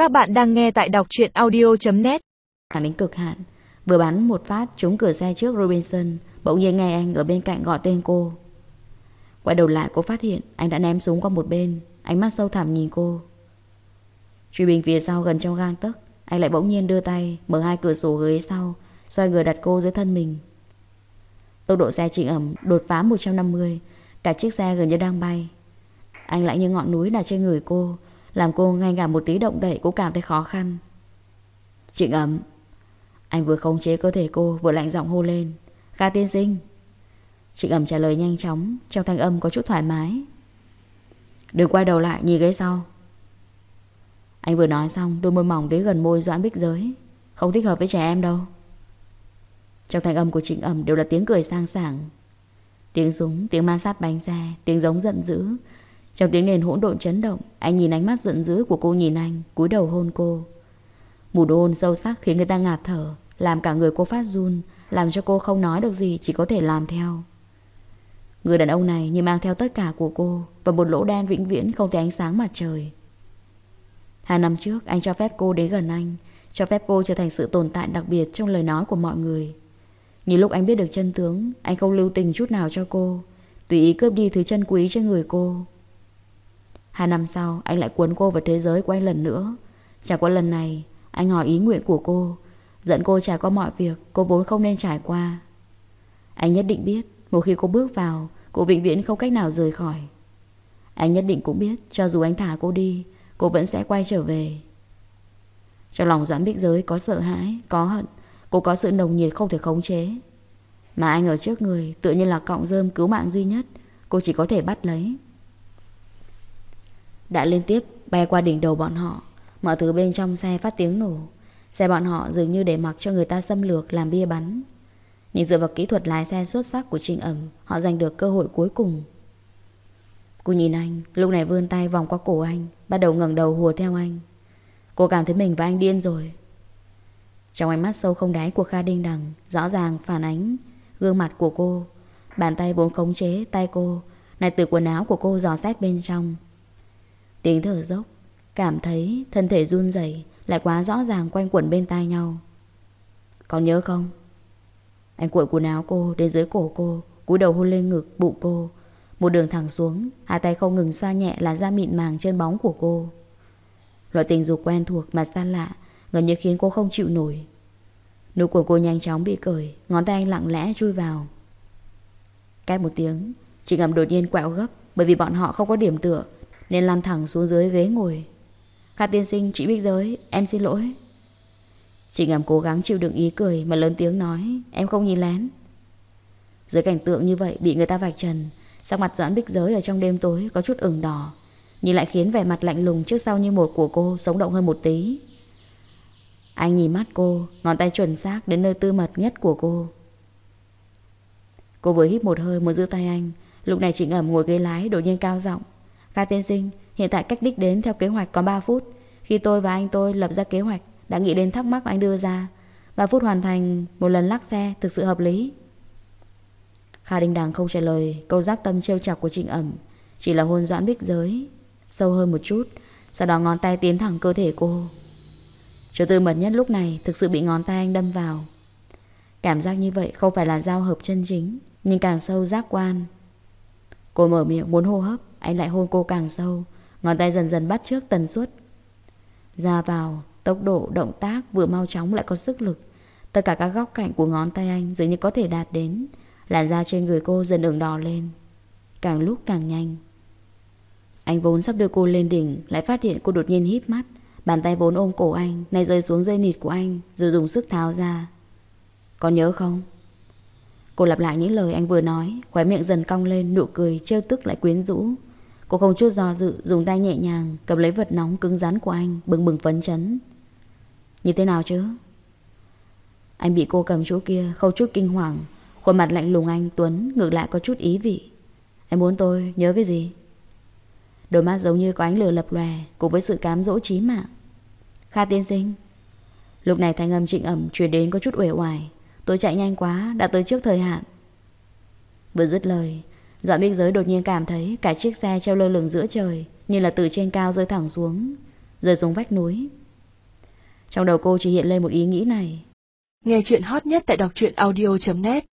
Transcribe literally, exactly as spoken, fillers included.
Các bạn đang nghe tại đọc truyện audio chấm net. Thẳng đến cực hạn, vừa bắn một phát trúng cửa xe trước Robinson, bỗng nhiên nghe anh ở bên cạnh gọi tên cô. Quay đầu lại cô phát hiện anh đã ném súng qua một bên, ánh mắt sâu thẳm nhìn cô. Truy binh phía sau gần trong gang tấc, anh lại bỗng nhiên đưa tay mở hai cửa sổ ghế sau, xoay người đặt cô dưới thân mình. Tốc độ xe Trịnh Ẩm đột phá một trăm năm mươi, cả chiếc xe gần như đang bay. Anh lại như ngọn núi đặt trên người cô, làm cô ngay cả một tí động đậy cũng cảm thấy khó khăn. Trịnh Ẩm. Anh vừa khống chế cơ thể cô, vừa lạnh giọng hô lên. Kha tiên sinh. Trịnh Ẩm trả lời nhanh chóng, trong thanh âm có chút thoải mái. Đừng quay đầu lại nhìn ghế sau. Anh vừa nói xong, đôi môi mỏng đến gần môi Doãn Bích Giới. Không thích hợp với trẻ em đâu. Trong thanh âm của Trịnh Ẩm đều là tiếng cười sang sảng. Tiếng súng, tiếng ma sát bánh xe, tiếng giống giận dữ. Trong tiếng nền hỗn độn chấn động, anh nhìn ánh mắt giận dữ của cô nhìn anh, cúi đầu hôn cô. Một nụ hôn sâu sắc khiến người ta ngạt thở, làm cả người cô phát run, làm cho cô không nói được gì, chỉ có thể làm theo. Người đàn ông này như mang theo tất cả của cô, và một lỗ đen vĩnh viễn không thấy ánh sáng mặt trời. Hai năm trước anh cho phép cô đến gần anh, cho phép cô trở thành sự tồn tại đặc biệt trong lời nói của mọi người. Nhưng lúc anh biết được chân tướng, anh không lưu tình chút nào cho cô, tùy ý cướp đi thứ chân quý trên người cô. Hai năm sau anh lại cuốn cô vào thế giới của anh lần nữa. Chẳng qua lần này anh hỏi ý nguyện của cô, dẫn cô trải qua mọi việc cô vốn không nên trải qua. Anh nhất định biết một khi cô bước vào, cô vĩnh viễn không cách nào rời khỏi. Anh nhất định cũng biết cho dù anh thả cô đi, cô vẫn sẽ quay trở về. Trong lòng Doãn Bích Giới có sợ hãi, có hận, cô có sự nồng nhiệt không thể khống chế. Mà anh ở trước người tự nhiên là cọng rơm cứu mạng duy nhất, cô chỉ có thể bắt lấy. Đã liên tiếp bay qua đỉnh đầu bọn họ, mọi thứ bên trong xe phát tiếng nổ. Xe bọn họ dường như để mặc cho người ta xâm lược làm bia bắn. Nhưng dựa vào kỹ thuật lái xe xuất sắc của Trịnh Ẩm, họ giành được cơ hội cuối cùng. Cô nhìn anh, lúc này vươn tay vòng qua cổ anh, bắt đầu ngẩng đầu hùa theo anh. Cô cảm thấy mình và anh điên rồi. Trong ánh mắt sâu không đáy của Kha Đinh Đằng rõ ràng phản ánh gương mặt của cô. Bàn tay vốn khống chế tay cô này từ quần áo của cô dò xét bên trong. Tiếng thở dốc, cảm thấy thân thể run rẩy lại quá rõ ràng quanh quẩn bên tai nhau. Còn nhớ không? Anh cuộn quần áo cô đến dưới cổ cô, cúi đầu hôn lên ngực, bụng cô, một đường thẳng xuống, hai tay không ngừng xoa nhẹ làn da mịn màng trên bóng của cô. Loại tình dục quen thuộc mà xa lạ, gần như khiến cô không chịu nổi. Nụ của cô nhanh chóng bị cởi, ngón tay anh lặng lẽ chui vào. Cách một tiếng, Trịnh Ẩm đột nhiên quẹo gấp, bởi vì bọn họ không có điểm tựa nên lăn thẳng xuống dưới ghế ngồi. Kha tiên sinh, chị Bích Giới, em xin lỗi. Trịnh Ẩm cố gắng chịu đựng ý cười mà lớn tiếng nói, em không nhìn lén. Dưới cảnh tượng như vậy bị người ta vạch trần, sắc mặt Doãn Bích Giới ở trong đêm tối có chút ửng đỏ, nhưng lại khiến vẻ mặt lạnh lùng trước sau như một của cô sống động hơn một tí. Anh nhìn mắt cô, ngón tay chuẩn xác đến nơi tư mật nhất của cô. Cô vừa hít một hơi muốn giữ tay anh. Lúc này Trịnh Ẩm ngồi ghế lái đột nhiên cao giọng, Kha tiên sinh, hiện tại cách đích đến theo kế hoạch còn ba phút. Khi tôi và anh tôi lập ra kế hoạch, đã nghĩ đến thắc mắc anh đưa ra, ba phút hoàn thành một lần lắc xe, thực sự hợp lý. Kha Đinh Đằng không trả lời câu giác tâm trêu chọc của Trịnh Ẩm, chỉ là hôn Doãn Bích Giới sâu hơn một chút, sau đó ngón tay tiến thẳng cơ thể cô. Chỗ tư mật nhất lúc này thực sự bị ngón tay anh đâm vào. Cảm giác như vậy không phải là giao hợp chân chính, nhưng càng sâu giác quan. Cô mở miệng muốn hô hấp, anh lại hôn cô càng sâu, ngón tay dần dần bắt chước tần suất. Ra vào, tốc độ, động tác vừa mau chóng lại có sức lực. Tất cả các góc cạnh của ngón tay anh dường như có thể đạt đến. Làn da trên người cô dần ửng đỏ lên, càng lúc càng nhanh. Anh vốn sắp đưa cô lên đỉnh, lại phát hiện cô đột nhiên híp mắt. Bàn tay vốn ôm cổ anh nay rơi xuống dây nịt của anh, rồi dùng sức tháo ra. Còn nhớ không? Cô lặp lại những lời anh vừa nói, khóe miệng dần cong lên, nụ cười trêu tức lại quyến rũ. Cô không chút do dự, dùng tay nhẹ nhàng cầm lấy vật nóng cứng rắn của anh, bừng bừng phấn chấn. Như thế nào chứ? Anh bị cô cầm chỗ kia không chút kinh hoàng, khuôn mặt lạnh lùng anh Tuấn ngược lại có chút ý vị. Anh muốn tôi nhớ cái gì? Đôi mắt giống như có ánh lửa lập lòe, cùng với sự cám dỗ chí mạng. Kha tiên sinh. Lúc này thanh âm Trịnh Ẩm truyền đến có chút uể oải, tôi chạy nhanh quá, đã tới trước thời hạn. Vừa dứt lời, Doãn Bích Giới đột nhiên cảm thấy cả chiếc xe treo lơ lửng giữa trời, như là từ trên cao rơi thẳng xuống, rơi xuống vách núi. Trong đầu cô chỉ hiện lên một ý nghĩ này. Nghe chuyện hot nhất tại đọc truyện audio chấm net.